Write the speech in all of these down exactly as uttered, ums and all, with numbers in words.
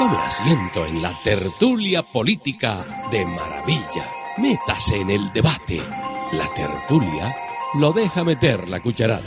Tome asiento en la tertulia política de Maravilla. Métase en el debate. La tertulia lo deja meter la cucharada.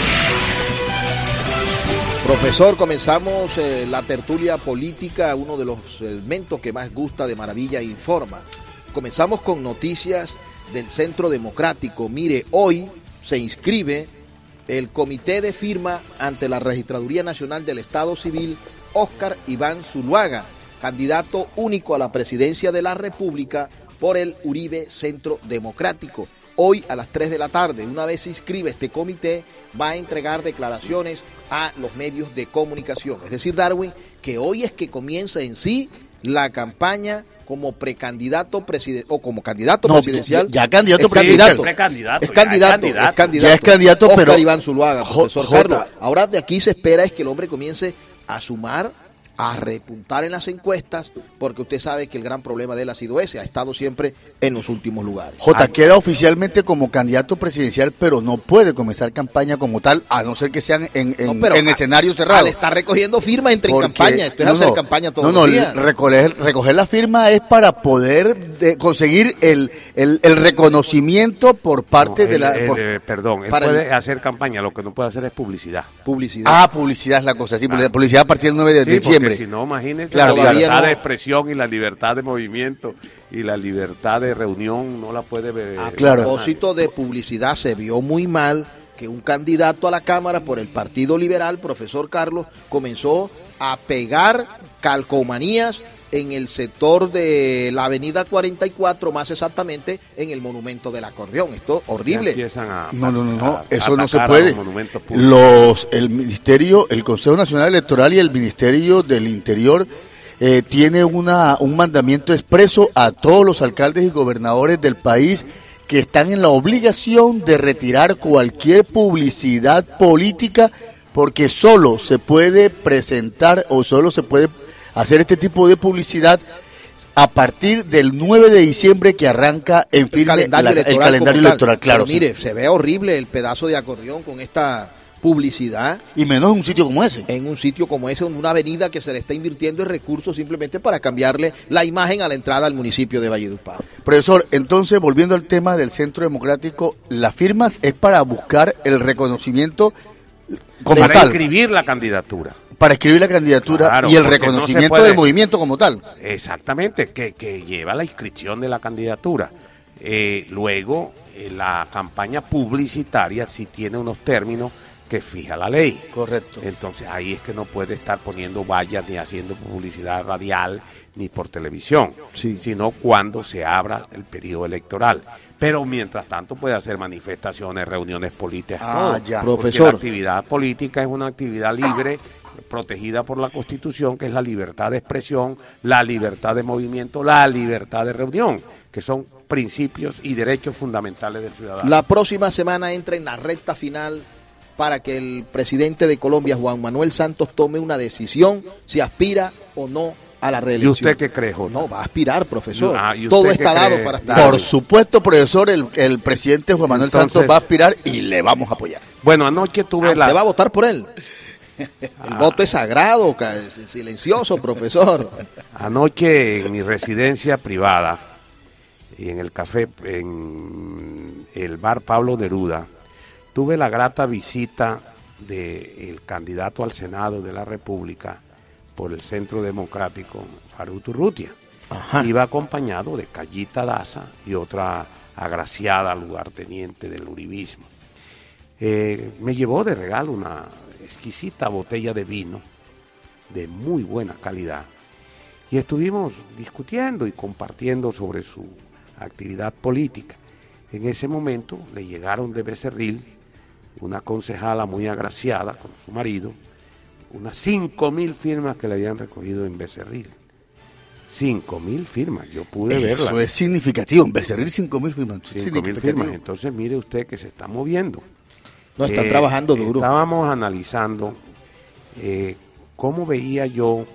Profesor, comenzamos eh, la tertulia política, uno de los elementos que más gusta de Maravilla Informa. Comenzamos con noticias del Centro Democrático. Mire, hoy se inscribe el comité de firma ante la Registraduría Nacional del Estado Civil, Óscar Iván Zuluaga, candidato único a la presidencia de la República por el Uribe Centro Democrático. Hoy a las tres de la tarde, una vez se inscribe este comité, va a entregar declaraciones a los medios de comunicación. Es decir, Darwin, que hoy es que comienza en sí la campaña como precandidato presidencial o como candidato no, presidencial. Ya, ya candidato es presidencial. Candidato, es candidato, es candidato, es candidato. Ya es candidato, Óscar pero Iván Zuluaga, profesor Carlos. Ahora de aquí se espera es que el hombre comience a sumar, a repuntar en las encuestas, porque usted sabe que el gran problema de él ha sido ese, ha estado siempre en los últimos lugares. J queda oficialmente como candidato presidencial, pero no puede comenzar campaña como tal, a no ser que sean en, en, no, en escenario cerrado. Al estar recogiendo firmas, entre en campaña, esto es no, hacer no, campaña todos no, los no, días. Recoger, recoger la firma es para poder de, conseguir el, el, el reconocimiento por parte no, de él, la... Él, por, eh, perdón, él puede el, hacer campaña, lo que no puede hacer es publicidad. Publicidad. Ah, publicidad es la cosa, sí, ah. publicidad a partir del nueve de sí, diciembre. Porque si no, imagínense, claro, la libertad no. de expresión y la libertad de movimiento y la libertad de reunión no la puede ver. A claro. propósito de publicidad, se vio muy mal que un candidato a la Cámara por el Partido Liberal, profesor Carlos, comenzó a pegar calcomanías en el sector de la avenida cuarenta y cuatro, más exactamente en el monumento del acordeón. Esto horrible. A, no, no, no, no. A, eso a no se puede. Los, los el ministerio, el Consejo Nacional Electoral y el Ministerio del Interior eh, tiene una un mandamiento expreso a todos los alcaldes y gobernadores del país que están en la obligación de retirar cualquier publicidad política, porque solo se puede presentar o solo se puede hacer este tipo de publicidad a partir del nueve de diciembre, que arranca en firme el calendario la, electoral. El calendario electoral claro, Pero mire, sí. Se ve horrible el pedazo de acordeón con esta publicidad. Y menos en un sitio como ese. En un sitio como ese, en una avenida que se le está invirtiendo en recursos simplemente para cambiarle la imagen a la entrada al municipio de Valledupar. Profesor, entonces, volviendo al tema del Centro Democrático, las firmas es para buscar el reconocimiento como para tal. Para inscribir la candidatura. Para escribir la candidatura, claro, y el reconocimiento no puede, del movimiento como tal. Exactamente, que, que lleva la inscripción de la candidatura. Eh, luego, eh, la campaña publicitaria sí tiene unos términos que fija la ley. Correcto. Entonces ahí es que no puede estar poniendo vallas ni haciendo publicidad radial ni por televisión, sí. Sino cuando se abra el periodo electoral. Pero mientras tanto puede hacer manifestaciones, reuniones políticas, ah, todo, ya. Profesor. La actividad política es una actividad libre, protegida por la Constitución, que es la libertad de expresión, la libertad de movimiento, la libertad de reunión, que son principios y derechos fundamentales del ciudadano. La próxima semana entra en la recta final para que el presidente de Colombia, Juan Manuel Santos, tome una decisión si aspira o no a la reelección. ¿Y usted qué cree, Jota? No, va a aspirar, profesor. Ah, todo está dado para aspirar. Por supuesto, profesor, el, el presidente Juan Manuel Entonces, Santos va a aspirar y le vamos a apoyar. Bueno, anoche tuve ah, la... ¿Usted va a votar por él? El ah. voto es sagrado, silencioso, profesor. Anoche en mi residencia privada y en el café, en el bar Pablo Neruda, tuve la grata visita del candidato al Senado de la República por el Centro Democrático, Faruto Urrutia. Ajá. Iba acompañado de Callita Daza y otra agraciada lugarteniente del uribismo. Eh, me llevó de regalo una exquisita botella de vino de muy buena calidad y estuvimos discutiendo y compartiendo sobre su actividad política. En ese momento le llegaron de Becerril una concejala muy agraciada con su marido, unas cinco mil firmas que le habían recogido en Becerril. Cinco mil firmas, yo pude Eso verlas. Eso es significativo, en Becerril cinco mil firmas. Cinco mil firmas, entonces mire usted que se está moviendo. No, están eh, trabajando duro. Estábamos analizando eh, cómo veía yo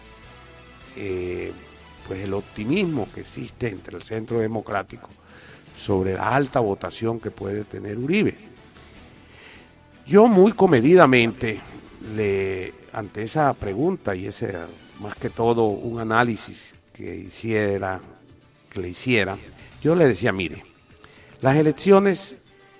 eh, pues el optimismo que existe entre el Centro Democrático sobre la alta votación que puede tener Uribe. Yo muy comedidamente le, ante esa pregunta y ese, más que todo, un análisis que hiciera, que le hiciera, yo le decía, mire, las elecciones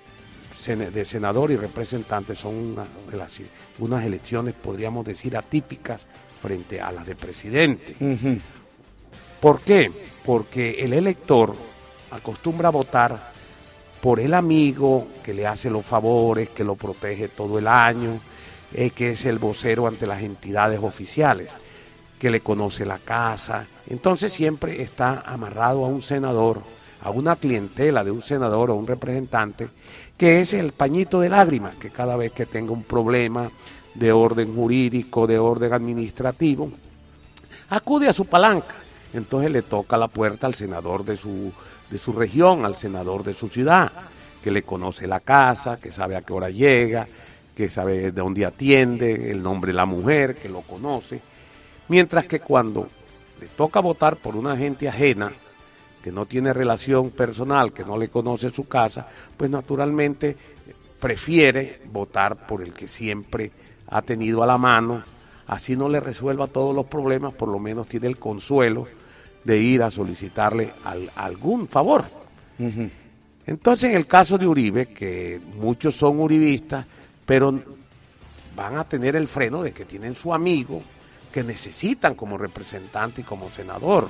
de senador y representante son una, unas elecciones, podríamos decir, atípicas frente a las de presidente. Uh-huh. ¿Por qué? Porque el elector acostumbra a votar por el amigo que le hace los favores, que lo protege todo el año, eh, que es el vocero ante las entidades oficiales, que le conoce la casa. Entonces siempre está amarrado a un senador, a una clientela de un senador o un representante, que es el pañito de lágrimas, que cada vez que tenga un problema de orden jurídico, de orden administrativo, acude a su palanca. Entonces le toca la puerta al senador de su, de su región, al senador de su ciudad, que le conoce la casa, que sabe a qué hora llega, que sabe de dónde atiende, el nombre de la mujer, que lo conoce. Mientras que cuando le toca votar por una gente ajena, que no tiene relación personal, que no le conoce su casa, pues naturalmente prefiere votar por el que siempre ha tenido a la mano. Así no le resuelva todos los problemas, por lo menos tiene el consuelo de ir a solicitarle al, algún favor. Uh-huh. Entonces, en el caso de Uribe, que muchos son uribistas, pero van a tener el freno de que tienen su amigo, que necesitan como representante y como senador.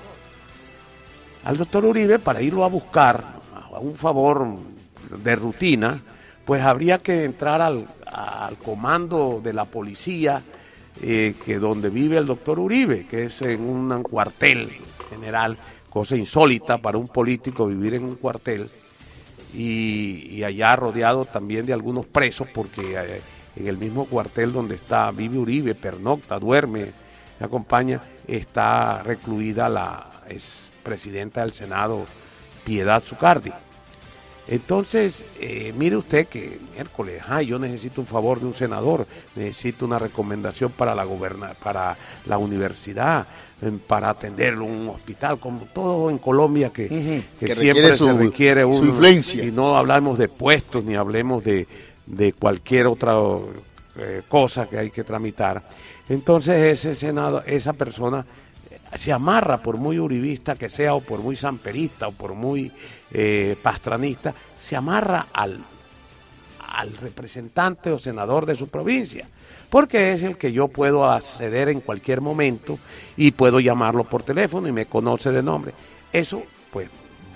Al doctor Uribe, para irlo a buscar a un favor de rutina, pues habría que entrar al, al comando de la policía, eh, que donde vive el doctor Uribe, que es en un cuartel general, cosa insólita para un político vivir en un cuartel, y, y allá rodeado también de algunos presos, porque eh, en el mismo cuartel donde está, vive Uribe, pernocta, duerme, me acompaña, está recluida la es presidenta del Senado, Piedad Zucardi. Entonces, eh, mire usted que miércoles, ay, yo necesito un favor de un senador, necesito una recomendación para la goberna, para la universidad, para atenderlo en un hospital, como todo en Colombia que, uh-huh. que, que siempre su, se requiere un, su influencia. Y no hablamos de puestos ni hablemos de, de cualquier otra eh, cosa que hay que tramitar. Entonces ese senado, esa persona se amarra, por muy uribista que sea, o por muy samperista, o por muy eh, pastranista, se amarra al, al representante o senador de su provincia, porque es el que yo puedo acceder en cualquier momento y puedo llamarlo por teléfono y me conoce de nombre. Eso, pues,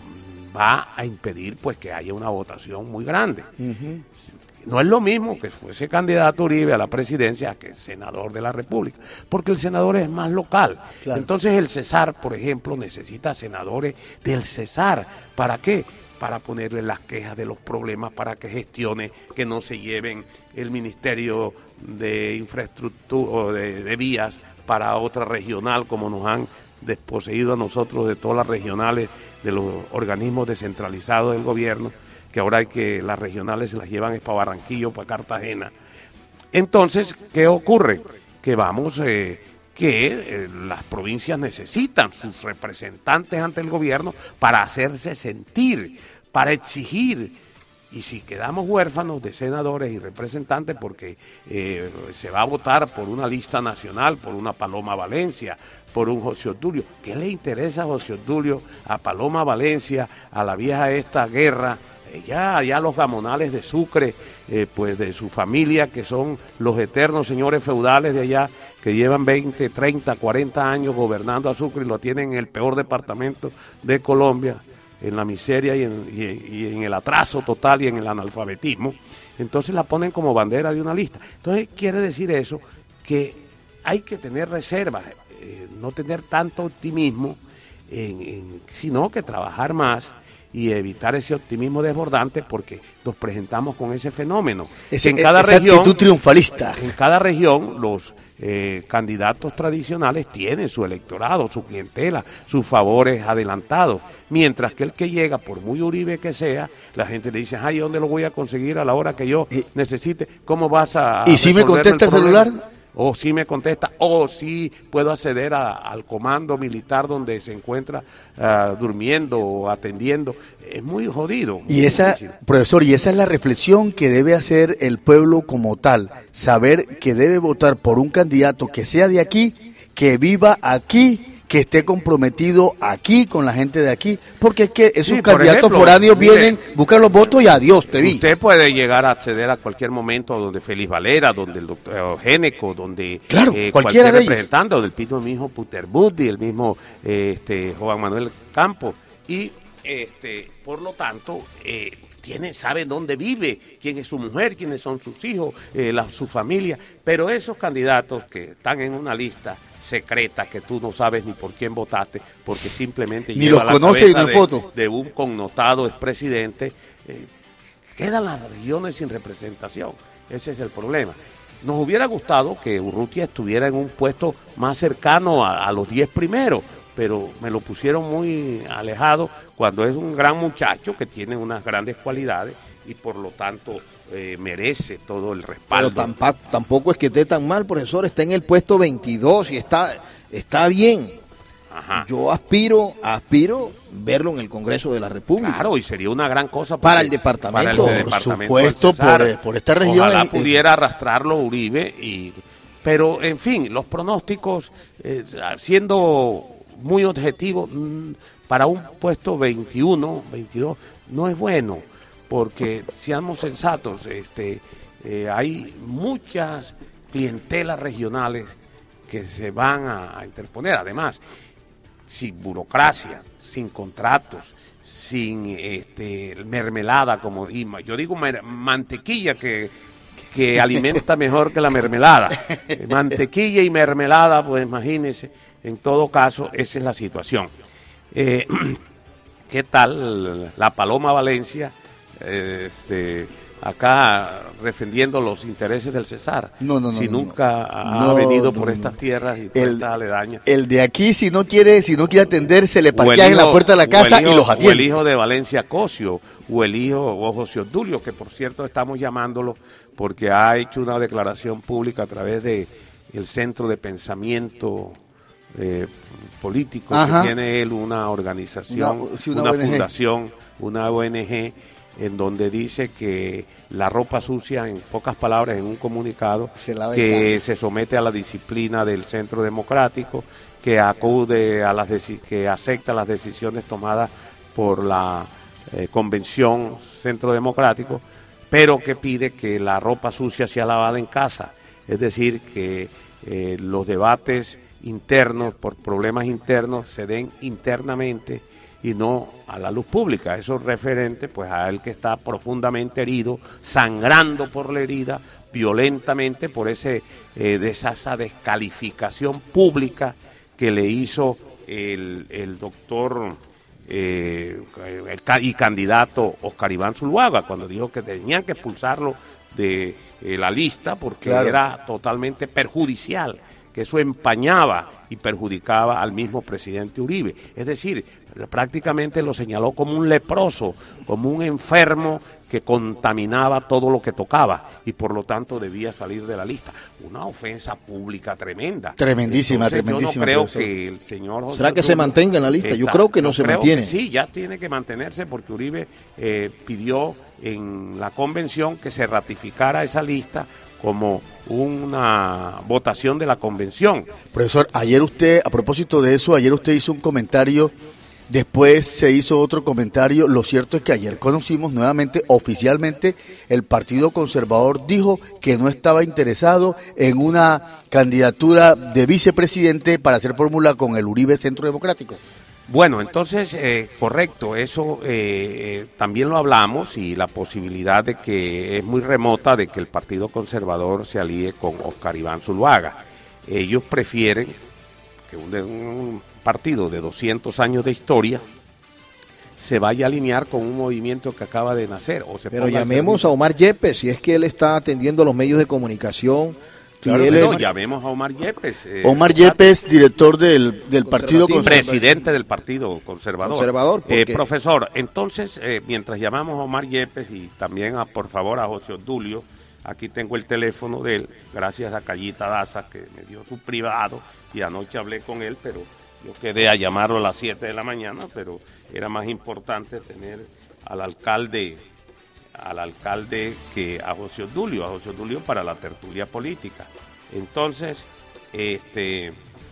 va a impedir pues que haya una votación muy grande. Uh-huh. No es lo mismo que fuese candidato Uribe a la presidencia que senador de la República, porque el senador es más local. Claro. Entonces el Cesar, por ejemplo, necesita senadores del Cesar. ¿Para qué? Para ponerle las quejas de los problemas, para que gestione, que no se lleven el Ministerio de Infraestructura o de, de Vías para otra regional, como nos han desposeído a nosotros de todas las regionales, de los organismos descentralizados del gobierno, que ahora hay que las regionales se las llevan es para Barranquillo, para Cartagena. Entonces, ¿qué ocurre? Que vamos, eh, que eh, las provincias necesitan sus representantes ante el gobierno para hacerse sentir, para exigir. Y si quedamos huérfanos de senadores y representantes, porque eh, se va a votar por una lista nacional, por una Paloma Valencia, por un José Obdulio, ¿qué le interesa a José Obdulio, a Paloma Valencia, a la vieja esta guerra? Ya, ya los gamonales de Sucre, eh, pues de su familia, que son los eternos señores feudales de allá, que llevan veinte, treinta, cuarenta años gobernando a Sucre y lo tienen en el peor departamento de Colombia, en la miseria y en, y, y en el atraso total y en el analfabetismo. Entonces la ponen como bandera de una lista. Entonces quiere decir eso, que hay que tener reservas, eh, no tener tanto optimismo, en, en, sino que trabajar más y evitar ese optimismo desbordante, porque nos presentamos con ese fenómeno. Ese, en cada esa región, actitud triunfalista. En cada región los eh, candidatos tradicionales tienen su electorado, su clientela, sus favores adelantados, mientras que el que llega, por muy Uribe que sea, la gente le dice, ay, ¿dónde lo voy a conseguir a la hora que yo y, necesite? ¿Cómo vas a ¿Y si me contesta el celular? o sí me contesta, o sí puedo acceder a, al comando militar donde se encuentra uh, durmiendo o atendiendo. Es muy jodido. Muy y esa, difícil. Profesor, y esa es la reflexión que debe hacer el pueblo como tal, saber que debe votar por un candidato que sea de aquí, que viva aquí, que esté comprometido aquí con la gente de aquí, porque es que esos sí, candidatos ejemplo, foráneos mire, vienen, buscan los votos y adiós, te vi. Usted puede llegar a acceder a cualquier momento donde Félix Valera, donde el doctor Eugénico, donde claro, eh, cualquiera cualquier de representante, donde el mismo Puter Buddy, el mismo eh, este, Juan Manuel Campos, y este, por lo tanto, eh, tiene, sabe dónde vive, quién es su mujer, quiénes son sus hijos, eh, la, su familia, pero esos candidatos que están en una lista secreta que tú no sabes ni por quién votaste, porque simplemente ni lleva los la conoce y cabeza no hay de, foto de un connotado expresidente, eh, quedan las regiones sin representación. Ese es el problema. Nos hubiera gustado que Urrutia estuviera en un puesto más cercano a, a los diez primeros, pero me lo pusieron muy alejado cuando es un gran muchacho que tiene unas grandes cualidades y por lo tanto eh, merece todo el respaldo. Pero tampoco, tampoco es que esté tan mal, profesor, está en el puesto veintidós y está, está bien. Ajá. Yo aspiro, aspiro verlo en el Congreso de la República. Claro, y sería una gran cosa para el departamento. para el Por departamento supuesto, del Cesar. por, por esta región. Ojalá eh, pudiera arrastrarlo Uribe, y, pero en fin, los pronósticos, eh, siendo muy objetivos, mmm, para un puesto veintiuno, veintidós, no es bueno, porque seamos sensatos, este, eh, hay muchas clientelas regionales que se van a, a interponer, además, sin burocracia, sin contratos, sin este, mermelada, como yo digo, mer, mantequilla que, que alimenta mejor que la mermelada. Mantequilla y mermelada, pues imagínense, en todo caso, esa es la situación. Eh, ¿Qué tal la Paloma Valencia? Este, acá defendiendo los intereses del Cesar. No, no, no. Si no, nunca no, ha no, venido no, por no, estas no. tierras y por El, estas aledañas. el de aquí, si no quiere, si no quiere atender, se le O el parquea en la hijo- puerta de la o el casa hijo- y los O el atiende. hijo de Valencia Cosio, o el hijo, o José Obdulio, que por cierto estamos llamándolo porque ha hecho una declaración pública a través de el Centro de Pensamiento eh, Político, Ajá. que tiene él una organización, Una- sí, una una, O N G. fundación, una O N G, en donde dice que la ropa sucia, en pocas palabras, en un comunicado, Se lava en que casa. se somete a la disciplina del Centro Democrático, que acude a las deci- que acepta las decisiones tomadas por la eh, Convención Centro Democrático, pero que pide que la ropa sucia sea lavada en casa, es decir, que eh, los debates internos por problemas internos se den internamente y no a la luz pública. Eso es referente pues a él que está profundamente herido, sangrando por la herida, violentamente por ese eh, de esa, esa descalificación pública que le hizo el, el doctor eh, el, ca- y candidato Oscar Iván Zuluaga, cuando dijo que tenían que expulsarlo de eh, la lista porque Claro. era totalmente perjudicial, que eso empañaba y perjudicaba al mismo presidente Uribe. Es decir, prácticamente lo señaló como un leproso, como un enfermo que contaminaba todo lo que tocaba y por lo tanto debía salir de la lista. Una ofensa pública tremenda. Tremendísima, Entonces, tremendísima, Yo no creo profesor. que el señor José ¿Será que se Obdulio mantenga en la lista? Yo está- creo que no se creo mantiene. que sí, ya tiene que mantenerse porque Uribe eh, pidió en la convención que se ratificara esa lista como una votación de la convención. Profesor, ayer usted, a propósito de eso, ayer usted hizo un comentario, después se hizo otro comentario. Lo cierto es que ayer conocimos nuevamente, oficialmente, el Partido Conservador dijo que no estaba interesado en una candidatura de vicepresidente para hacer fórmula con el Uribe Centro Democrático. Bueno, entonces, eh, correcto, eso eh, eh, también lo hablamos y la posibilidad de que es muy remota de que el Partido Conservador se alíe con Oscar Iván Zuluaga. Ellos prefieren que un, de- un partido de doscientos años de historia se vaya a alinear con un movimiento que acaba de nacer. O se Pero ponga al llamemos a servicio. Omar Yepes, si es que él está atendiendo a los medios de comunicación. Claro, y él No, es- llamemos a Omar Yepes. eh, Omar Yepes, director del, del Partido Conservativo. Conservador. presidente del Partido Conservador. Conservador, ¿por Eh, qué? profesor, entonces, eh, mientras llamamos a Omar Yepes y también, a, por favor, a José Obdulio, Aquí tengo el teléfono de él, gracias a Callita Daza, que me dio su privado, y anoche hablé con él, pero yo quedé a llamarlo a las siete de la mañana, pero era más importante tener al alcalde, al alcalde que a José Obdulio, a José Obdulio para la tertulia política. Entonces, este...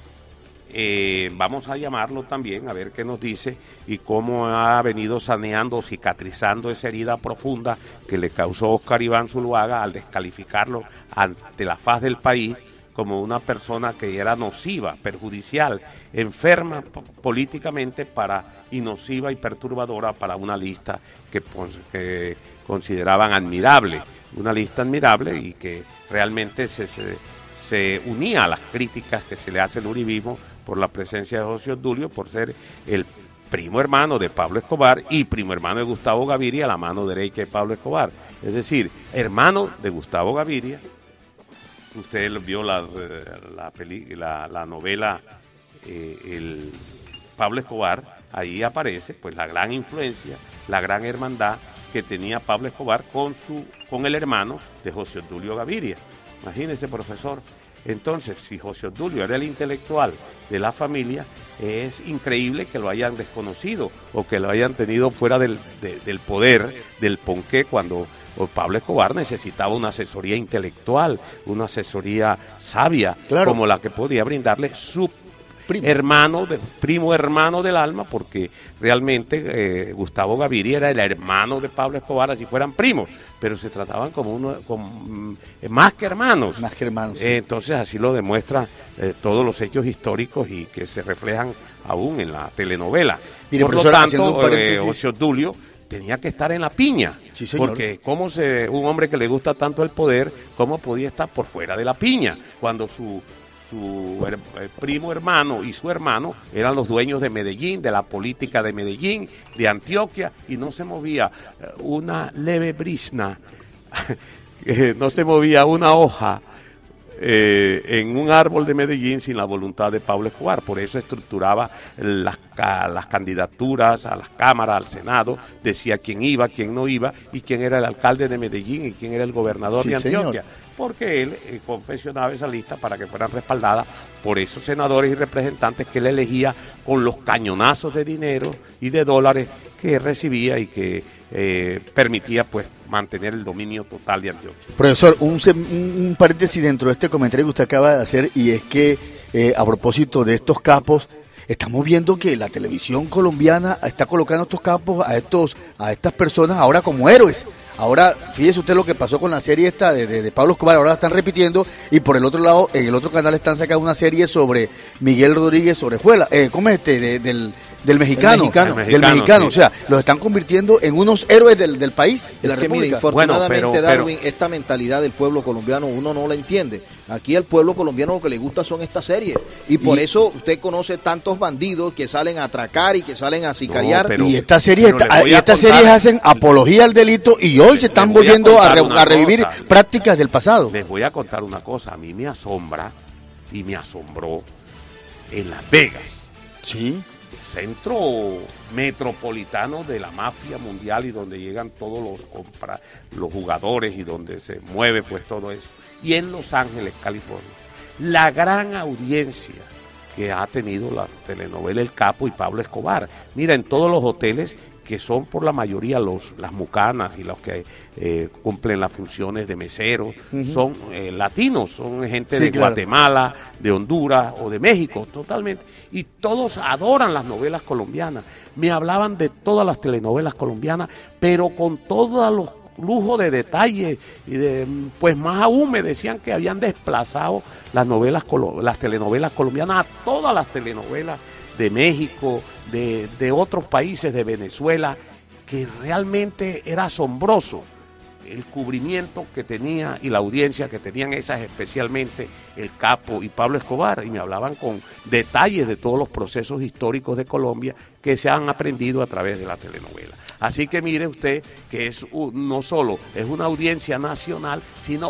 Eh, vamos a llamarlo también a ver qué nos dice y cómo ha venido saneando, cicatrizando esa herida profunda que le causó Óscar Iván Zuluaga al descalificarlo ante la faz del país como una persona que era nociva, perjudicial, enferma políticamente para y nociva y perturbadora para una lista que, que consideraban admirable, una lista admirable y que realmente se, se, se unía a las críticas que se le hace al uribismo por la presencia de José Obdulio, por ser el primo hermano de Pablo Escobar y primo hermano de Gustavo Gaviria, la mano derecha de Pablo Escobar. Es decir, hermano de Gustavo Gaviria. Usted vio la, la, peli, la, la novela eh, el Pablo Escobar, ahí aparece pues la gran influencia, la gran hermandad que tenía Pablo Escobar con, su, con el hermano de José Obdulio Gaviria. Imagínese, profesor. Entonces, si José Obdulio era el intelectual de la familia, es increíble que lo hayan desconocido o que lo hayan tenido fuera del, de, del poder, del ponqué, cuando Pablo Escobar necesitaba una asesoría intelectual, una asesoría sabia, claro, como la que podía brindarle su primo hermano, de, primo hermano del alma, porque realmente eh, Gustavo Gaviria era el hermano de Pablo Escobar, así fueran primos, pero se trataban como uno, como, eh, más que hermanos. Más que hermanos. Sí. Eh, entonces así lo demuestran eh, todos los hechos históricos y que se reflejan aún en la telenovela. Mire, por lo tanto, eh, José Obdulio tenía que estar en la piña, sí, porque cómo se, un hombre que le gusta tanto el poder, ¿cómo podía estar por fuera de la piña? Cuando su su her, eh, primo hermano y su hermano eran los dueños de Medellín, de la política de Medellín, de Antioquia, y no se movía una leve brisna, no se movía una hoja eh, en un árbol de Medellín sin la voluntad de Pablo Escobar. Por eso estructuraba las, las candidaturas a las cámaras, al Senado, decía quién iba, quién no iba, y quién era el alcalde de Medellín y quién era el gobernador sí, de Antioquia. Señor. Porque él eh, confeccionaba esa lista para que fueran respaldadas por esos senadores y representantes que él elegía con los cañonazos de dinero y de dólares que recibía y que eh, permitía pues mantener el dominio total de Antioquia. Profesor, un, un paréntesis dentro de este comentario que usted acaba de hacer, y es que eh, a propósito de estos capos, estamos viendo que la televisión colombiana está colocando estos capos a estos a estas personas ahora como héroes. Ahora, fíjese usted lo que pasó con la serie esta de, de, de Pablo Escobar, ahora la están repitiendo, y por el otro lado, en el otro canal están sacando una serie sobre Miguel Rodríguez Orejuela, eh, ¿cómo es este? De, del, del mexicano, mexicano. del mexicano, sí. O sea, los están convirtiendo en unos héroes del, del país, de la es que, República. Mire, infortunadamente, bueno, pero, Darwin, pero... esta mentalidad del pueblo colombiano uno no la entiende. Aquí al pueblo colombiano lo que le gusta son estas series, y por y... eso usted conoce tantos bandidos que salen a atracar y que salen a sicariar. No, pero, y estas series, esta, y estas series hacen apología al delito, y hoy se están volviendo a, a, re, a revivir cosa. prácticas del pasado. Les voy a contar una cosa, a mí me asombra y me asombró en Las Vegas. Sí. Centro metropolitano de la mafia mundial y donde llegan todos los compra, los jugadores y donde se mueve pues todo eso. Y en Los Ángeles, California, la gran audiencia que ha tenido la telenovela El Capo y Pablo Escobar. Mira, en todos los hoteles que son por la mayoría los las mucanas y los que eh, cumplen las funciones de meseros, uh-huh. son eh, latinos, son gente sí, de claro. Guatemala, de Honduras o de México, totalmente. Y todos adoran las novelas colombianas. Me hablaban de todas las telenovelas colombianas, pero con todos los lujo de detalles y de pues más aún me decían que habían desplazado las novelas las telenovelas colombianas a todas las telenovelas de México, de, de otros países, de Venezuela, que realmente era asombroso el cubrimiento que tenía y la audiencia que tenían esas, especialmente El Capo y Pablo Escobar, y me hablaban con detalles de todos los procesos históricos de Colombia que se han aprendido a través de la telenovela. Así que mire usted que es un, no solo es una audiencia nacional, sino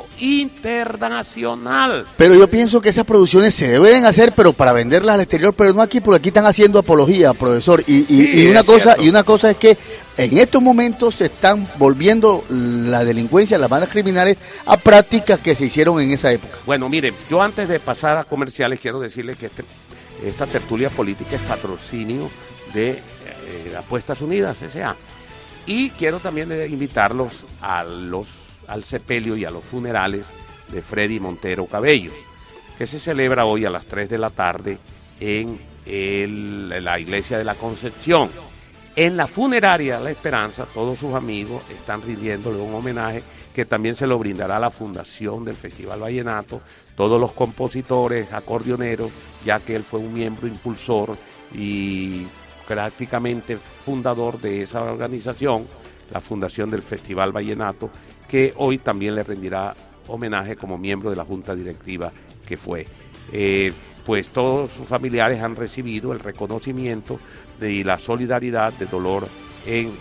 internacional. Pero yo pienso que esas producciones se deben hacer, pero para venderlas al exterior, pero no aquí, porque aquí están haciendo apología, profesor. Y, y, sí, y una cosa, cierto. y una cosa es que En estos momentos se están volviendo la delincuencia, las bandas criminales, a prácticas que se hicieron en esa época. Bueno, miren, yo antes de pasar a comerciales quiero decirles que este, esta tertulia política es patrocinio de eh, Apuestas Unidas, S A Y quiero también eh, invitarlos a los, al sepelio y a los funerales de Freddy Montero Cabello, que se celebra hoy a las tres de la tarde en el, la iglesia de la Concepción. En la funeraria La Esperanza, todos sus amigos están rindiéndole un homenaje que también se lo brindará la fundación del Festival Vallenato, todos los compositores, acordeoneros, ya que él fue un miembro impulsor y prácticamente fundador de esa organización, la fundación del Festival Vallenato, que hoy también le rendirá homenaje como miembro de la junta directiva que fue. Eh, pues todos sus familiares han recibido el reconocimiento de, y la solidaridad de dolor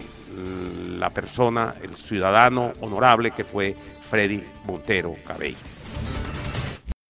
en la persona, el ciudadano honorable que fue Freddy Montero Cabello.